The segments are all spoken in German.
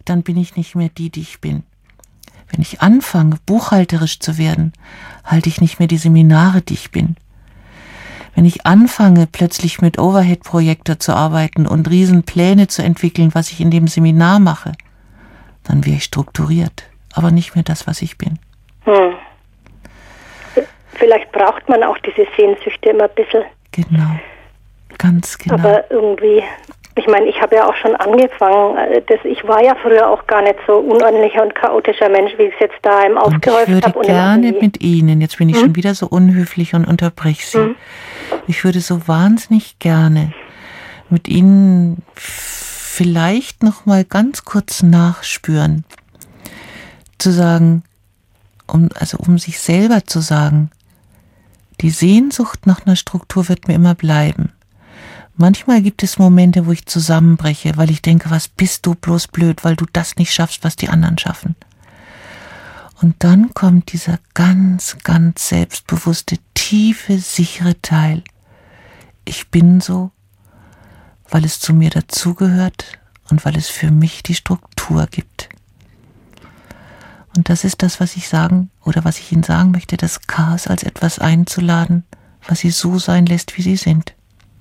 dann bin ich nicht mehr die ich bin. Wenn ich anfange, buchhalterisch zu werden, halte ich nicht mehr die Seminare, die ich bin. Wenn ich anfange, plötzlich mit Overhead-Projektor zu arbeiten und Riesenpläne zu entwickeln, was ich in dem Seminar mache, dann wäre ich strukturiert, aber nicht mehr das, was ich bin. Vielleicht braucht man auch diese Sehnsüchte immer ein bisschen. Genau, ganz genau. Aber irgendwie, ich meine, ich habe ja auch schon angefangen, ich war ja früher auch gar nicht so unordentlicher und chaotischer Mensch, wie ich es jetzt daheim aufgehäuft habe. Ich würde gerne mit Ihnen, jetzt bin ich schon wieder so unhöflich und unterbrich Sie, ich würde so wahnsinnig gerne mit Ihnen vielleicht noch mal ganz kurz nachspüren, zu sagen, um sich selber zu sagen, die Sehnsucht nach einer Struktur wird mir immer bleiben. Manchmal gibt es Momente, wo ich zusammenbreche, weil ich denke, was bist du bloß blöd, weil du das nicht schaffst, was die anderen schaffen. Und dann kommt dieser ganz, ganz selbstbewusste, tiefe, sichere Teil. Ich bin so, weil es zu mir dazugehört und weil es für mich die Struktur gibt. Und das ist das, was ich Ihnen sagen möchte, das Chaos als etwas einzuladen, was Sie so sein lässt, wie Sie sind.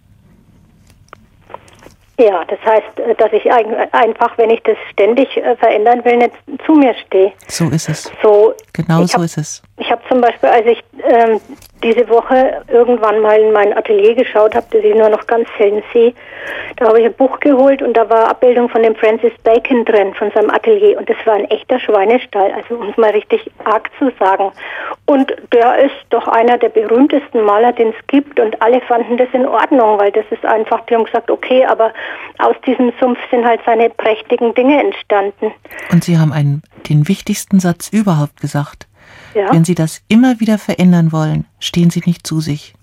Ja, das heißt, dass ich einfach, wenn ich das ständig verändern will, nicht zu mir stehe. So ist es. So ist es. Ich habe zum Beispiel, als ich diese Woche irgendwann mal in mein Atelier geschaut habe, das ich nur noch ganz selten sehe, da habe ich ein Buch geholt und da war eine Abbildung von dem Francis Bacon drin, von seinem Atelier. Und das war ein echter Schweinestall, also um es mal richtig arg zu sagen. Und der ist doch einer der berühmtesten Maler, den es gibt. Und alle fanden das in Ordnung, weil das ist einfach, die haben gesagt, okay, aber aus diesem Sumpf sind halt seine prächtigen Dinge entstanden. Und Sie haben den wichtigsten Satz überhaupt gesagt. Ja. Wenn Sie das immer wieder verändern wollen, stehen Sie nicht zu sich.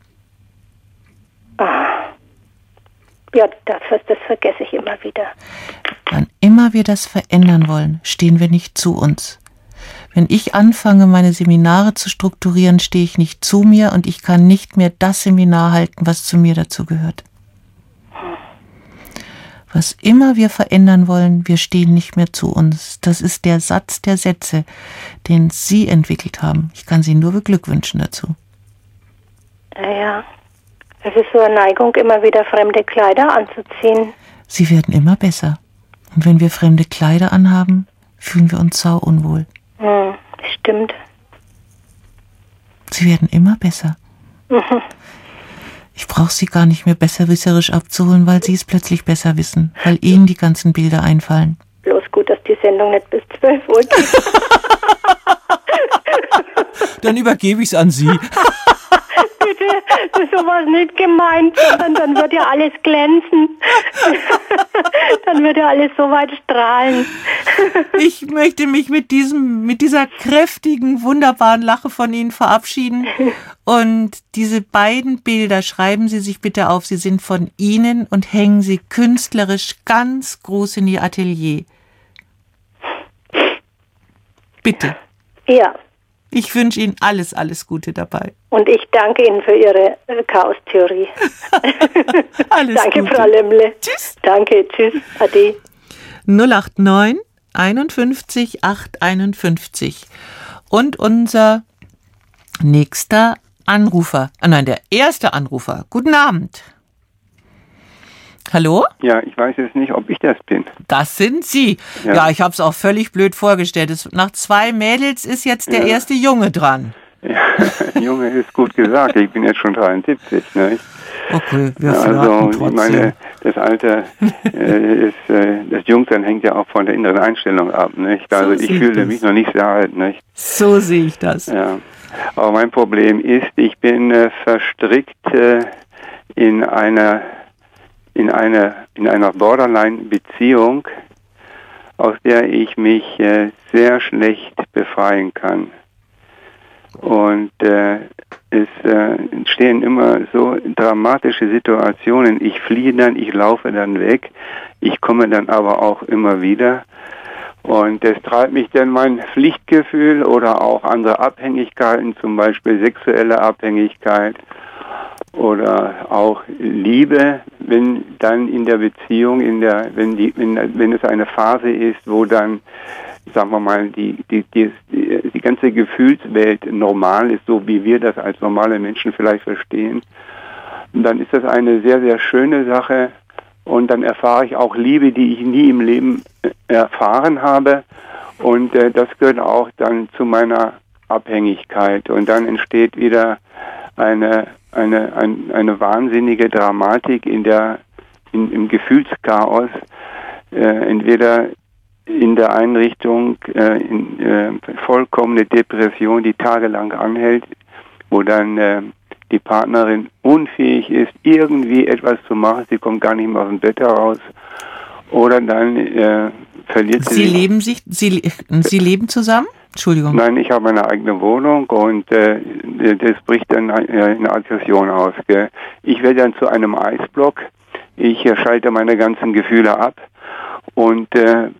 Ja, das vergesse ich immer wieder. Wann immer wir das verändern wollen, stehen wir nicht zu uns. Wenn ich anfange, meine Seminare zu strukturieren, stehe ich nicht zu mir und ich kann nicht mehr das Seminar halten, was zu mir dazu gehört. Was immer wir verändern wollen, wir stehen nicht mehr zu uns. Das ist der Satz der Sätze, den Sie entwickelt haben. Ich kann Sie nur beglückwünschen dazu. Ja, es ist so eine Neigung, immer wieder fremde Kleider anzuziehen. Sie werden immer besser. Und wenn wir fremde Kleider anhaben, fühlen wir uns sauunwohl. Stimmt. Sie werden immer besser. Ich brauche Sie gar nicht mehr besserwisserisch abzuholen, weil Sie es plötzlich besser wissen, weil Ihnen die ganzen Bilder einfallen. Bloß gut, dass die Sendung nicht bis 12 Uhr geht. Dann übergebe ich es an Sie. Bitte, das ist sowas nicht gemeint, sondern dann wird ja alles glänzen. Dann wird ja alles so weit strahlen. Ich möchte mich mit dieser kräftigen, wunderbaren Lache von Ihnen verabschieden. Und diese beiden Bilder, schreiben Sie sich bitte auf, sie sind von Ihnen und hängen Sie künstlerisch ganz groß in Ihr Atelier. Bitte. Ja. Ich wünsche Ihnen alles, alles Gute dabei. Und ich danke Ihnen für Ihre Chaos-Theorie. Alles danke, Gute. Frau Lemmle. Tschüss. Danke, tschüss. Ade. 089 51 851. Und unser nächster Anrufer, der erste Anrufer. Guten Abend. Hallo? Ja, ich weiß jetzt nicht, ob ich das bin. Das sind Sie. Ja, ich habe es auch völlig blöd vorgestellt. Nach 2 Mädels ist jetzt der erste Junge dran. Ja, Junge ist gut gesagt. Ich bin jetzt schon 73. Ne? Okay, wir also trotzdem. Ich meine, das Alter das Jungsein hängt ja auch von der inneren Einstellung ab. Nicht? Also ich fühle mich noch nicht sehr alt. Nicht? So sehe ich das. Ja. Aber mein Problem ist, ich bin verstrickt in einer Borderline-Beziehung, aus der ich mich sehr schlecht befreien kann. Und es entstehen immer so dramatische Situationen. Ich fliehe dann, ich laufe dann weg, ich komme dann aber auch immer wieder. Und das treibt mich dann mein Pflichtgefühl oder auch andere Abhängigkeiten, zum Beispiel sexuelle Abhängigkeit. oder auch Liebe, wenn dann in der Beziehung, wenn es eine Phase ist, wo dann, sagen wir mal, die ganze Gefühlswelt normal ist, so wie wir das als normale Menschen vielleicht verstehen, dann ist das eine sehr, sehr schöne Sache und dann erfahre ich auch Liebe, die ich nie im Leben erfahren habe und das gehört auch dann zu meiner Abhängigkeit und dann entsteht wieder eine wahnsinnige Dramatik im Gefühlschaos, entweder in der Einrichtung vollkommene Depression, die tagelang anhält, wo dann die Partnerin unfähig ist, irgendwie etwas zu machen, sie kommt gar nicht mehr aus dem Bett heraus, oder dann verliert sie Sie leben zusammen? Entschuldigung. Nein, ich habe eine eigene Wohnung und das bricht dann in Aggression aus. Gell? Ich werde dann zu einem Eisblock, ich schalte meine ganzen Gefühle ab und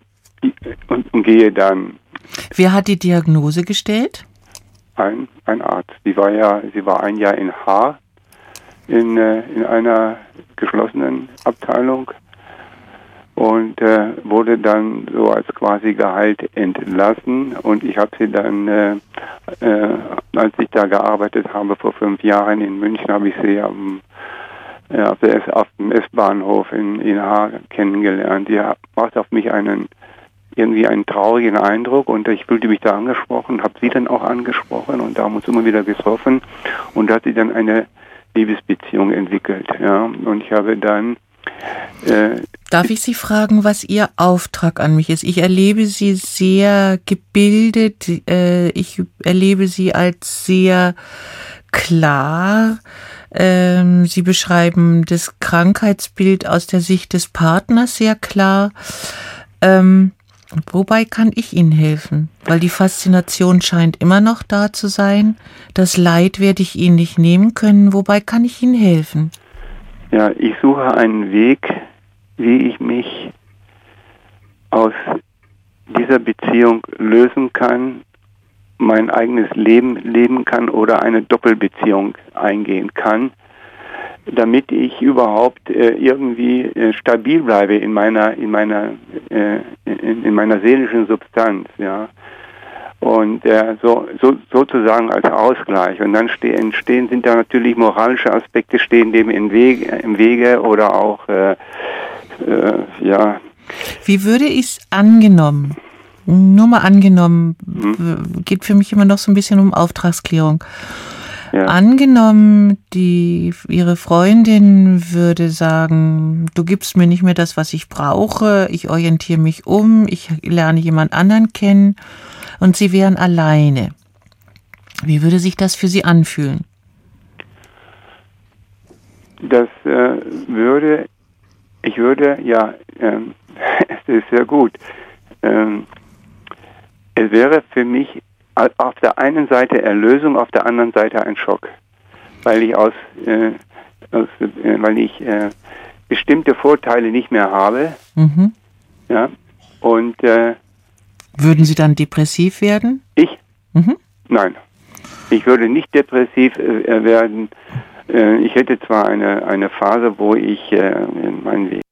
gehe dann. Wer hat die Diagnose gestellt? Ein Arzt. Sie war ein Jahr in Haar in einer geschlossenen Abteilung und wurde dann so als quasi geheilt entlassen und ich habe sie dann, als ich da gearbeitet habe vor 5 Jahren in München, habe ich sie auf dem S-Bahnhof in Haar kennengelernt. Die macht auf mich irgendwie einen traurigen Eindruck und ich fühlte mich da angesprochen, habe sie dann auch angesprochen und da haben uns immer wieder getroffen und da hat sie dann eine Liebesbeziehung entwickelt. Ja, und ich habe dann Darf ich Sie fragen, was Ihr Auftrag an mich ist? Ich erlebe Sie sehr gebildet, ich erlebe Sie als sehr klar. Sie beschreiben das Krankheitsbild aus der Sicht des Partners sehr klar. Wobei kann ich Ihnen helfen? Weil die Faszination scheint immer noch da zu sein. Das Leid werde ich Ihnen nicht nehmen können. Wobei kann ich Ihnen helfen? Ja, ich suche einen Weg, wie ich mich aus dieser Beziehung lösen kann, mein eigenes Leben leben kann oder eine Doppelbeziehung eingehen kann, damit ich überhaupt irgendwie stabil bleibe in meiner seelischen Substanz, ja. Und sozusagen als Ausgleich. Und dann sind da natürlich moralische Aspekte stehen dem im Wege oder auch ja. Wie würde ich es angenommen? Nur mal angenommen, geht für mich immer noch so ein bisschen um Auftragsklärung. Ja. Angenommen, Ihre Freundin würde sagen, du gibst mir nicht mehr das, was ich brauche, ich orientiere mich um, ich lerne jemand anderen kennen und Sie wären alleine. Wie würde sich das für Sie anfühlen? Es ist sehr gut. Es wäre für mich auf der einen Seite Erlösung, auf der anderen Seite ein Schock, weil ich bestimmte Vorteile nicht mehr habe. Mhm. Ja, und würden Sie dann depressiv werden? Ich? Mhm. Nein, ich würde nicht depressiv werden. Ich hätte zwar eine Phase, wo ich meinen Weg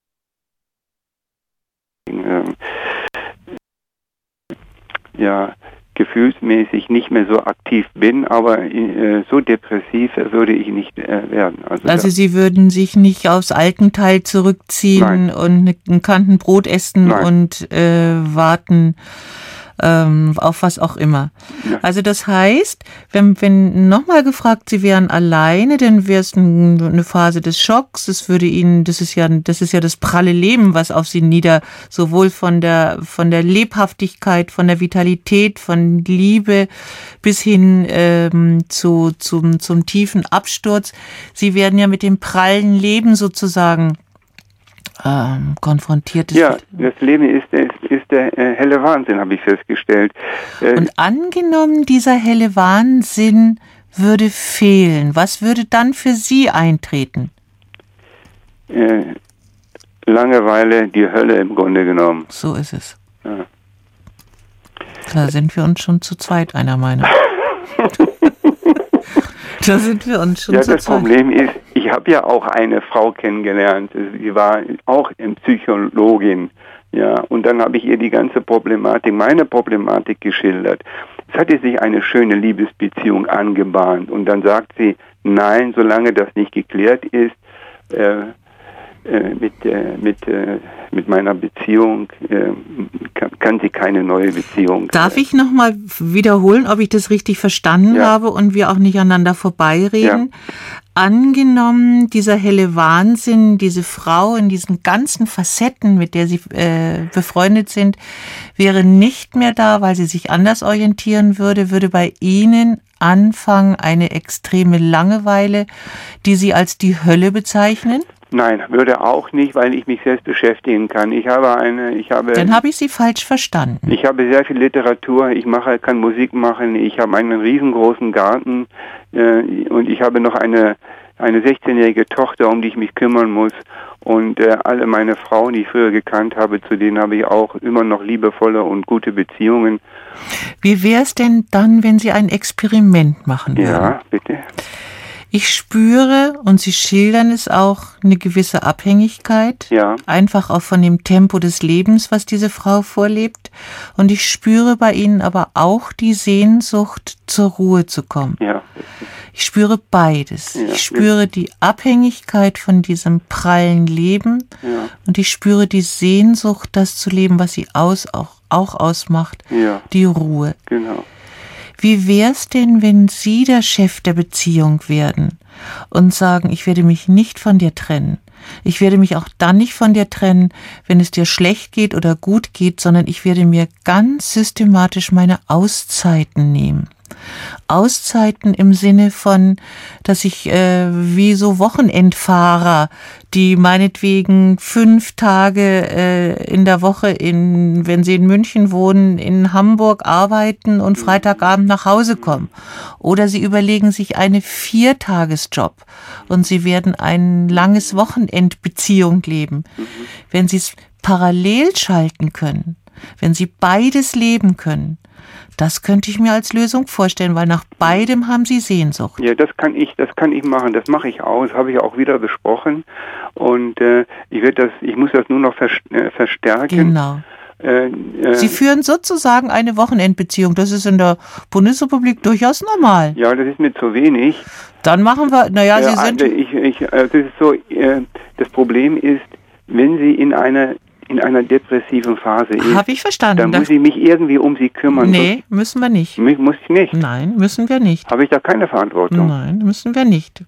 gefühlsmäßig nicht mehr so aktiv bin, aber so depressiv würde ich nicht werden. Also Sie würden sich nicht aufs Altenteil zurückziehen. Nein. Und einen Kanten Brot essen. Nein. Und warten auf was auch immer. Ja. Also das heißt, wenn nochmal gefragt, Sie wären alleine, dann wäre es eine Phase des Schocks. Das ist ja das pralle Leben, was auf Sie sowohl von der Lebhaftigkeit, von der Vitalität, von Liebe bis hin zum tiefen Absturz. Sie werden ja mit dem prallen Leben sozusagen konfrontiert. Ja, das Leben ist der helle Wahnsinn, habe ich festgestellt. Und angenommen, dieser helle Wahnsinn würde fehlen, was würde dann für Sie eintreten? Langeweile, die Hölle im Grunde genommen. So ist es. Ja. Da sind wir uns schon zu zweit einer Meinung. Da sind wir uns schon zu zweit. Ja, das Problem ist, ich habe ja auch eine Frau kennengelernt. Sie war auch eine Psychologin. Ja, und dann habe ich ihr die ganze Problematik, meine Problematik geschildert. Es hatte sich eine schöne Liebesbeziehung angebahnt. Und dann sagt sie, nein, solange das nicht geklärt ist, mit meiner Beziehung kann sie keine neue Beziehung. Darf ich nochmal wiederholen, ob ich das richtig verstanden habe und wir auch nicht aneinander vorbeireden? Ja. Angenommen, dieser helle Wahnsinn, diese Frau in diesen ganzen Facetten, mit der Sie befreundet sind, wäre nicht mehr da, weil sie sich anders orientieren würde bei Ihnen anfangen eine extreme Langeweile, die Sie als die Hölle bezeichnen? Nein, würde auch nicht, weil ich mich selbst beschäftigen kann. Dann habe ich Sie falsch verstanden. Ich habe sehr viel Literatur, kann Musik machen, ich habe einen riesengroßen Garten und ich habe noch eine 16-jährige Tochter, um die ich mich kümmern muss. Und alle meine Frauen, die ich früher gekannt habe, zu denen habe ich auch immer noch liebevolle und gute Beziehungen. Wie wäre es denn dann, wenn Sie ein Experiment machen würden? Ja, bitte. Ich spüre, und Sie schildern es auch, eine gewisse Abhängigkeit. Ja. Einfach auch von dem Tempo des Lebens, was diese Frau vorlebt. Und ich spüre bei Ihnen aber auch die Sehnsucht, zur Ruhe zu kommen. Ja. Ich spüre beides. Ja. Ich spüre die Abhängigkeit von diesem prallen Leben. Ja. Und ich spüre die Sehnsucht, das zu leben, was Sie auch ausmacht. Ja. Die Ruhe. Genau. Wie wär's denn, wenn Sie der Chef der Beziehung werden und sagen, ich werde mich nicht von dir trennen. Ich werde mich auch dann nicht von dir trennen, wenn es dir schlecht geht oder gut geht, sondern ich werde mir ganz systematisch meine Auszeiten nehmen. Auszeiten im Sinne von, dass ich wie so Wochenendfahrer, die meinetwegen 5 Tage in der Woche, wenn sie in München wohnen, in Hamburg arbeiten und Freitagabend nach Hause kommen. Oder sie überlegen sich eine 4-Tages-Job und sie werden ein langes Wochenendbeziehung leben. Wenn sie es parallel schalten können, wenn sie beides leben können, das könnte ich mir als Lösung vorstellen, weil nach beidem haben Sie Sehnsucht. Ja, das kann ich machen, das mache ich auch, das habe ich auch wieder besprochen und ich muss das nur noch verstärken. Genau. Sie führen sozusagen eine Wochenendbeziehung, das ist in der Bundesrepublik durchaus normal. Ja, das ist mir zu wenig. Dann machen wir, Sie sind... Das ist so, das Problem ist, wenn Sie in einer depressiven Phase ist. Habe ich verstanden. Dann muss ich mich irgendwie um sie kümmern. Nee, müssen wir nicht. Muss ich nicht? Nein, müssen wir nicht. Habe ich da keine Verantwortung? Nein, müssen wir nicht.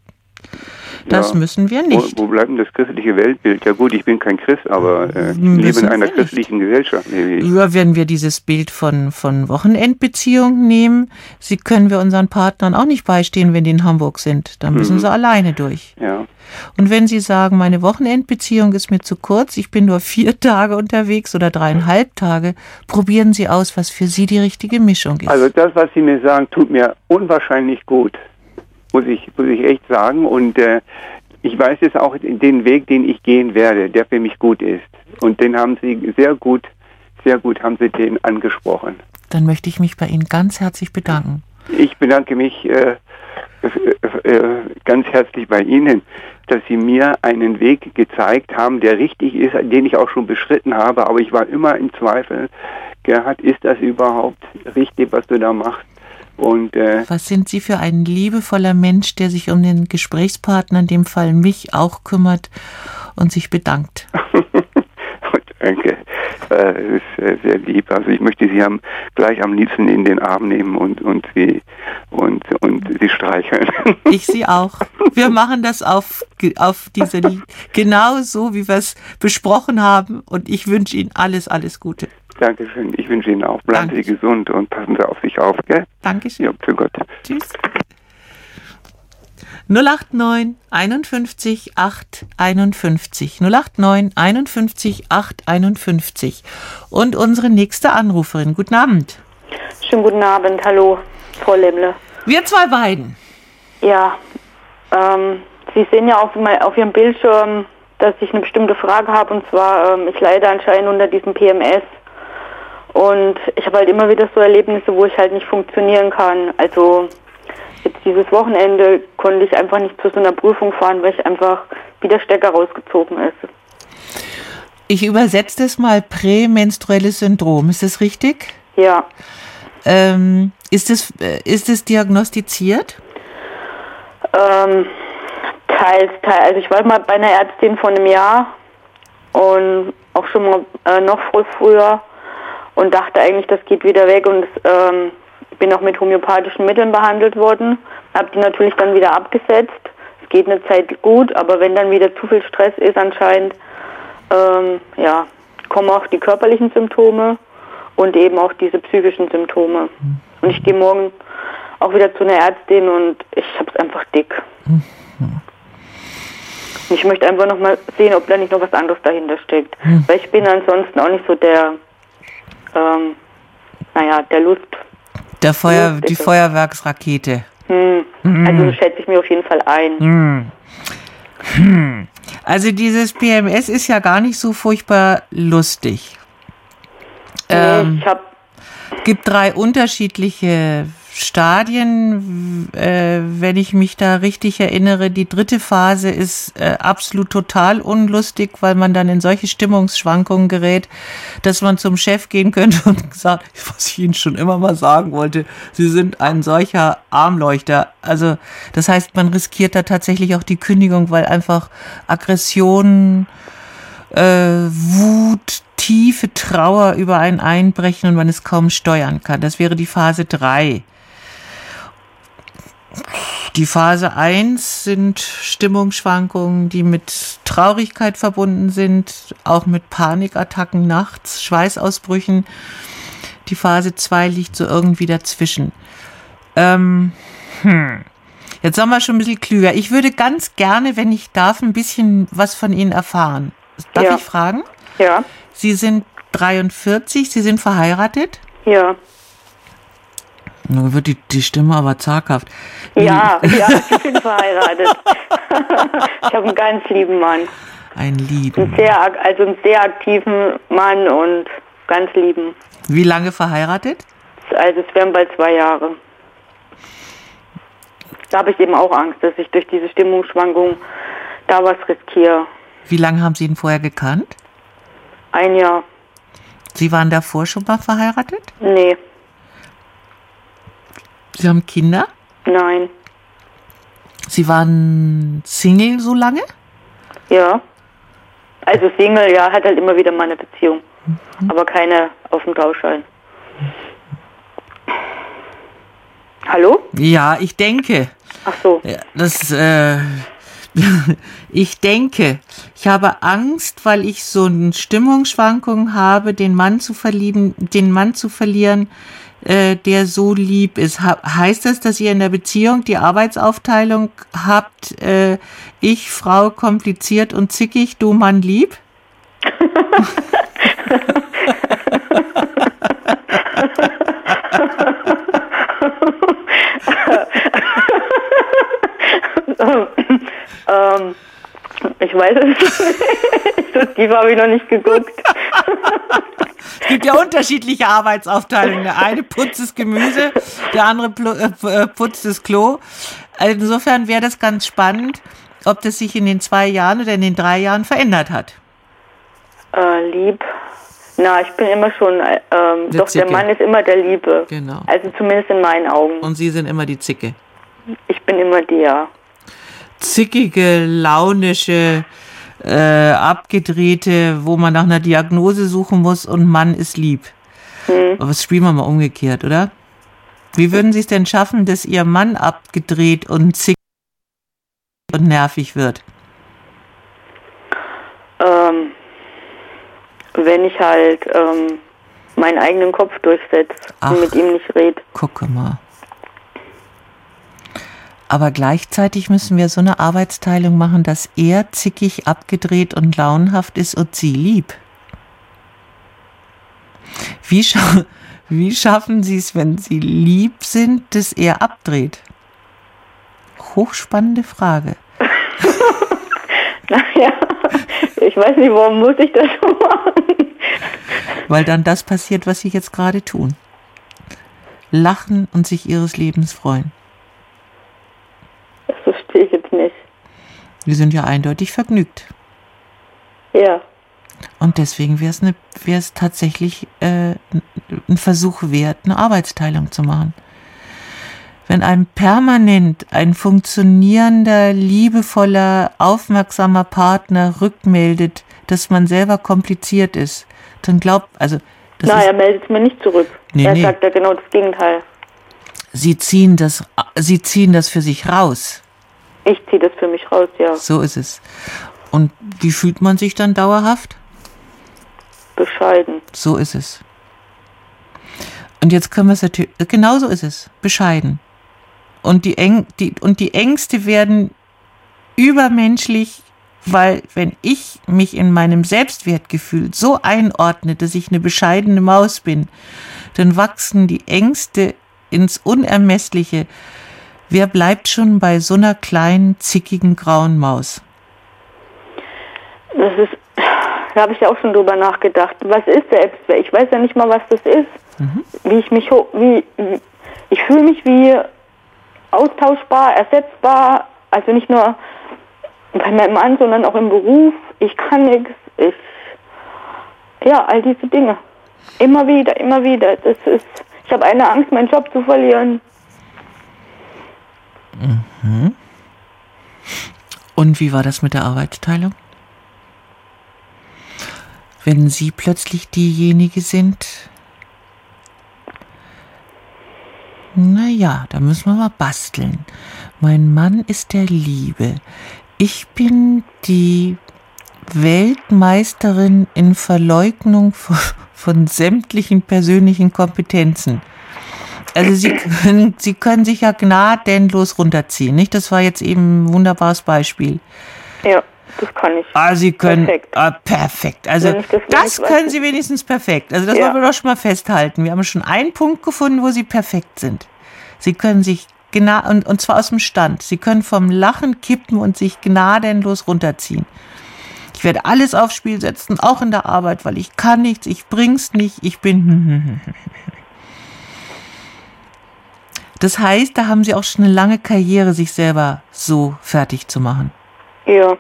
Das müssen wir nicht. Wo bleibt denn das christliche Weltbild? Ja gut, ich bin kein Christ, aber ich lebe in einer christlichen Gesellschaft. Ja, wenn wir dieses Bild von Wochenendbeziehung nehmen, können wir unseren Partnern auch nicht beistehen, wenn die in Hamburg sind. Da müssen sie alleine durch. Ja. Und wenn Sie sagen, meine Wochenendbeziehung ist mir zu kurz, ich bin nur 4 Tage unterwegs oder 3,5 Tage, probieren Sie aus, was für Sie die richtige Mischung ist. Also das, was Sie mir sagen, tut mir unwahrscheinlich gut, muss ich echt sagen. Und ich weiß jetzt auch den Weg, den ich gehen werde, der für mich gut ist. Und den haben Sie sehr gut haben Sie den angesprochen. Dann möchte ich mich bei Ihnen ganz herzlich bedanken. Ich bedanke mich ganz herzlich bei Ihnen, dass Sie mir einen Weg gezeigt haben, der richtig ist, den ich auch schon beschritten habe, aber ich war immer im Zweifel, Gerhard, ist das überhaupt richtig, was du da machst? Und was sind Sie für ein liebevoller Mensch, der sich um den Gesprächspartner, in dem Fall mich, auch kümmert und sich bedankt? Danke. Das ist sehr lieb. Also ich möchte Sie gleich am liebsten in den Arm nehmen und Sie streicheln. Ich Sie auch. Wir machen das auf genau so, wie wir es besprochen haben. Und ich wünsche Ihnen alles Gute. Dankeschön. Ich wünsche Ihnen auch. Bleiben Sie gesund und passen Sie auf sich auf, gell? Dankeschön. Ja, für Gott. Tschüss. 089 51 8 51. 089 51 8 51. Und unsere nächste Anruferin. Guten Abend. Schönen guten Abend. Hallo, Frau Lemmle. Wir zwei beiden. Ja, Sie sehen ja auf Ihrem Bildschirm, dass ich eine bestimmte Frage habe. Und zwar, ich leide anscheinend unter diesem PMS. Und ich habe halt immer wieder so Erlebnisse, wo ich halt nicht funktionieren kann. Also jetzt dieses Wochenende konnte ich einfach nicht zu so einer Prüfung fahren, weil ich einfach wie der Stecker rausgezogen ist. Ich übersetze das mal prämenstruelles Syndrom. Ist das richtig? Ja. Ist es diagnostiziert? Teils. Also ich war mal bei einer Ärztin vor einem Jahr und auch schon mal noch früher und dachte eigentlich, das geht wieder weg und bin auch mit homöopathischen Mitteln behandelt worden. Habe die natürlich dann wieder abgesetzt. Es geht eine Zeit gut, aber wenn dann wieder zu viel Stress ist anscheinend, kommen auch die körperlichen Symptome und eben auch diese psychischen Symptome. Und ich gehe morgen auch wieder zu einer Ärztin und ich habe es einfach dick. Ich möchte einfach noch mal sehen, ob da nicht noch was anderes dahinter steckt. Weil ich bin ansonsten auch nicht so der Lust. Die Feuerwerksrakete. Also schätze ich mir auf jeden Fall ein. Also dieses PMS ist ja gar nicht so furchtbar lustig. Gibt 3 unterschiedliche Stadien, wenn ich mich da richtig erinnere. Die 3. Phase ist absolut total unlustig, weil man dann in solche Stimmungsschwankungen gerät, dass man zum Chef gehen könnte und sagt, was ich Ihnen schon immer mal sagen wollte, Sie sind ein solcher Armleuchter. Also das heißt, man riskiert da tatsächlich auch die Kündigung, weil einfach Aggression, Wut, tiefe Trauer über einen einbrechen und man es kaum steuern kann. Das wäre die Phase 3. Die Phase 1 sind Stimmungsschwankungen, die mit Traurigkeit verbunden sind, auch mit Panikattacken nachts, Schweißausbrüchen. Die Phase 2 liegt so irgendwie dazwischen. Jetzt sind wir schon ein bisschen klüger. Ich würde ganz gerne, wenn ich darf, ein bisschen was von Ihnen erfahren. Darf ich fragen? Ja. Sie sind 43, Sie sind verheiratet? Ja. Nun wird die Stimme aber zaghaft. Ja, ich bin verheiratet. Ich habe einen ganz lieben Mann. Einen lieben. Einen sehr aktiven Mann und ganz lieben. Wie lange verheiratet? Also es wären bald 2 Jahre. Da habe ich eben auch Angst, dass ich durch diese Stimmungsschwankung da was riskiere. Wie lange haben Sie ihn vorher gekannt? 1 Jahr. Sie waren davor schon mal verheiratet? Nee. Sie haben Kinder? Nein. Sie waren Single so lange? Ja. Also Single, ja, hat halt immer wieder mal eine Beziehung. Aber keine auf dem Trauschein. Hallo? Ja, ich denke. Ach so. Ja, ich denke, ich habe Angst, weil ich so eine Stimmungsschwankung habe, den Mann zu verlieren, der so lieb ist. Heißt das, dass ihr in der Beziehung die Arbeitsaufteilung habt, ich, Frau, kompliziert und zickig, du, Mann, lieb? Ich weiß es nicht. So tief habe ich noch nicht geguckt. Es gibt ja unterschiedliche Arbeitsaufteilungen. Der eine putzt das Gemüse, der andere putzt das Klo. Also insofern wäre das ganz spannend, ob das sich in den 2 Jahren oder in den 3 Jahren verändert hat. Lieb. Na, ich bin immer schon, doch Zicke. Der Mann ist immer der Liebe. Genau. Also zumindest in meinen Augen. Und Sie sind immer die Zicke. Ich bin immer die, ja. Zickige, launische, abgedrehte, wo man nach einer Diagnose suchen muss und Mann ist lieb. Aber das spielen wir mal umgekehrt, oder? Wie würden Sie es denn schaffen, dass Ihr Mann abgedreht und zickig und nervig wird? Wenn ich halt meinen eigenen Kopf durchsetze und mit ihm nicht rede. Gucke mal. Aber gleichzeitig müssen wir so eine Arbeitsteilung machen, dass er zickig, abgedreht und launenhaft ist und Sie lieb. Wie schaffen Sie es, wenn Sie lieb sind, dass er abdreht? Hochspannende Frage. Naja, ich weiß nicht, warum muss ich das so machen? Weil dann das passiert, was Sie jetzt gerade tun. Lachen und sich Ihres Lebens freuen. jetzt nicht. Wir sind ja eindeutig vergnügt. Ja. Und deswegen wäre es tatsächlich ein Versuch wert, eine Arbeitsteilung zu machen. Wenn einem permanent ein funktionierender, liebevoller, aufmerksamer Partner rückmeldet, dass man selber kompliziert ist, dann er meldet es mir nicht zurück. Er sagt ja genau das Gegenteil. Sie ziehen das für sich raus. Ich ziehe das für mich raus, ja. So ist es. Und wie fühlt man sich dann dauerhaft? Bescheiden. So ist es. Und jetzt können wir es natürlich, genau so ist es, bescheiden. Und die Ängste werden übermenschlich, weil wenn ich mich in meinem Selbstwertgefühl so einordne, dass ich eine bescheidene Maus bin, dann wachsen die Ängste ins Unermessliche. Wer bleibt schon bei so einer kleinen, zickigen, grauen Maus? Da habe ich ja auch schon drüber nachgedacht. Was ist Selbstwert? Ich weiß ja nicht mal, was das ist. Ich fühle mich wie austauschbar, ersetzbar, also nicht nur bei meinem Mann, sondern auch im Beruf. Ich kann nichts. All diese Dinge. Immer wieder. Ich habe eine Angst, meinen Job zu verlieren. Mhm. Und wie war das mit der Arbeitsteilung? Wenn Sie plötzlich diejenige sind, da müssen wir mal basteln. Mein Mann ist der Liebe. Ich bin die Weltmeisterin in Verleugnung von sämtlichen persönlichen Kompetenzen. Also Sie können sich ja gnadenlos runterziehen, nicht? Das war jetzt eben ein wunderbares Beispiel. Ja, das kann ich. Sie können perfekt. Perfekt. Also das können Sie wenigstens perfekt. Also das wollen wir doch schon mal festhalten. Wir haben schon einen Punkt gefunden, wo Sie perfekt sind. Sie können sich und zwar aus dem Stand. Sie können vom Lachen kippen und sich gnadenlos runterziehen. Ich werde alles aufs Spiel setzen, auch in der Arbeit, weil ich kann nichts, ich bring's nicht, ich bin. Das heißt, da haben Sie auch schon eine lange Karriere, sich selber so fertig zu machen. Ja.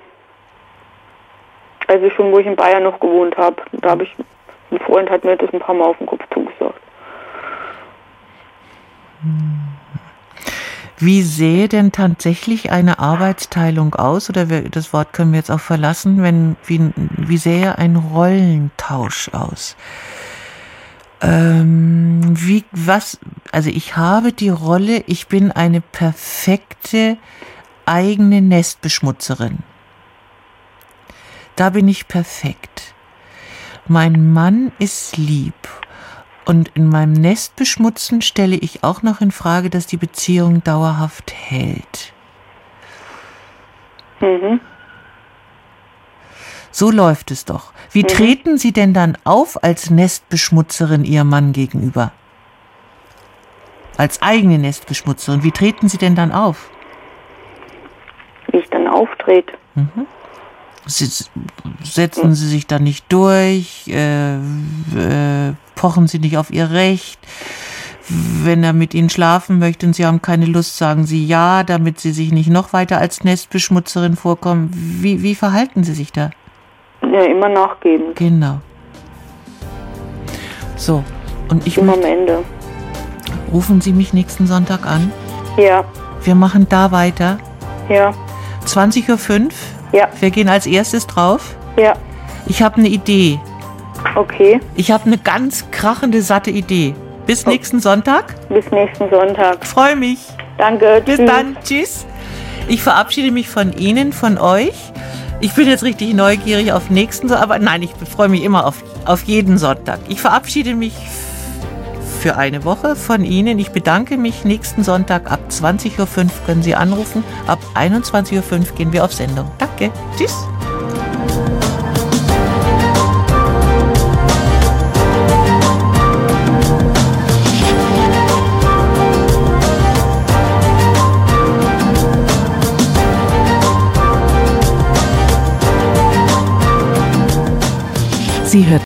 Also schon, wo ich in Bayern noch gewohnt habe, ein Freund hat mir das ein paar Mal auf den Kopf zugesagt. Wie sähe denn tatsächlich eine Arbeitsteilung aus? Oder das Wort können wir jetzt auch verlassen. Wie sähe ein Rollentausch aus? Ich habe die Rolle, ich bin eine perfekte eigene Nestbeschmutzerin. Da bin ich perfekt. Mein Mann ist lieb. Und in meinem Nestbeschmutzen stelle ich auch noch in Frage, dass die Beziehung dauerhaft hält. Mhm. So läuft es doch. Wie treten Sie denn dann auf als Nestbeschmutzerin Ihrem Mann gegenüber? Als eigene Nestbeschmutzerin. Wie treten Sie denn dann auf? Wie ich dann auftrete? Mhm. Setzen Sie sich dann nicht durch? Pochen Sie nicht auf Ihr Recht? Wenn er mit Ihnen schlafen möchte und Sie haben keine Lust, sagen Sie ja, damit Sie sich nicht noch weiter als Nestbeschmutzerin vorkommen. Wie verhalten Sie sich da? Ja, immer nachgeben. Genau. So, und immer am Ende. Rufen Sie mich nächsten Sonntag an? Ja. Wir machen da weiter? Ja. 20:05 Uhr? Ja. Wir gehen als erstes drauf? Ja. Ich habe eine Idee. Okay. Ich habe eine ganz krachende, satte Idee. Bis nächsten Sonntag? Bis nächsten Sonntag. Freue mich. Danke. Bis dann. Tschüss. Ich verabschiede mich von Ihnen, von euch. Ich bin jetzt richtig neugierig auf nächsten Sonntag, aber nein, ich freue mich immer auf jeden Sonntag. Ich verabschiede mich für eine Woche von Ihnen. Ich bedanke mich. Nächsten Sonntag ab 20:05 Uhr können Sie anrufen. Ab 21:05 Uhr gehen wir auf Sendung. Danke. Tschüss. Sie hört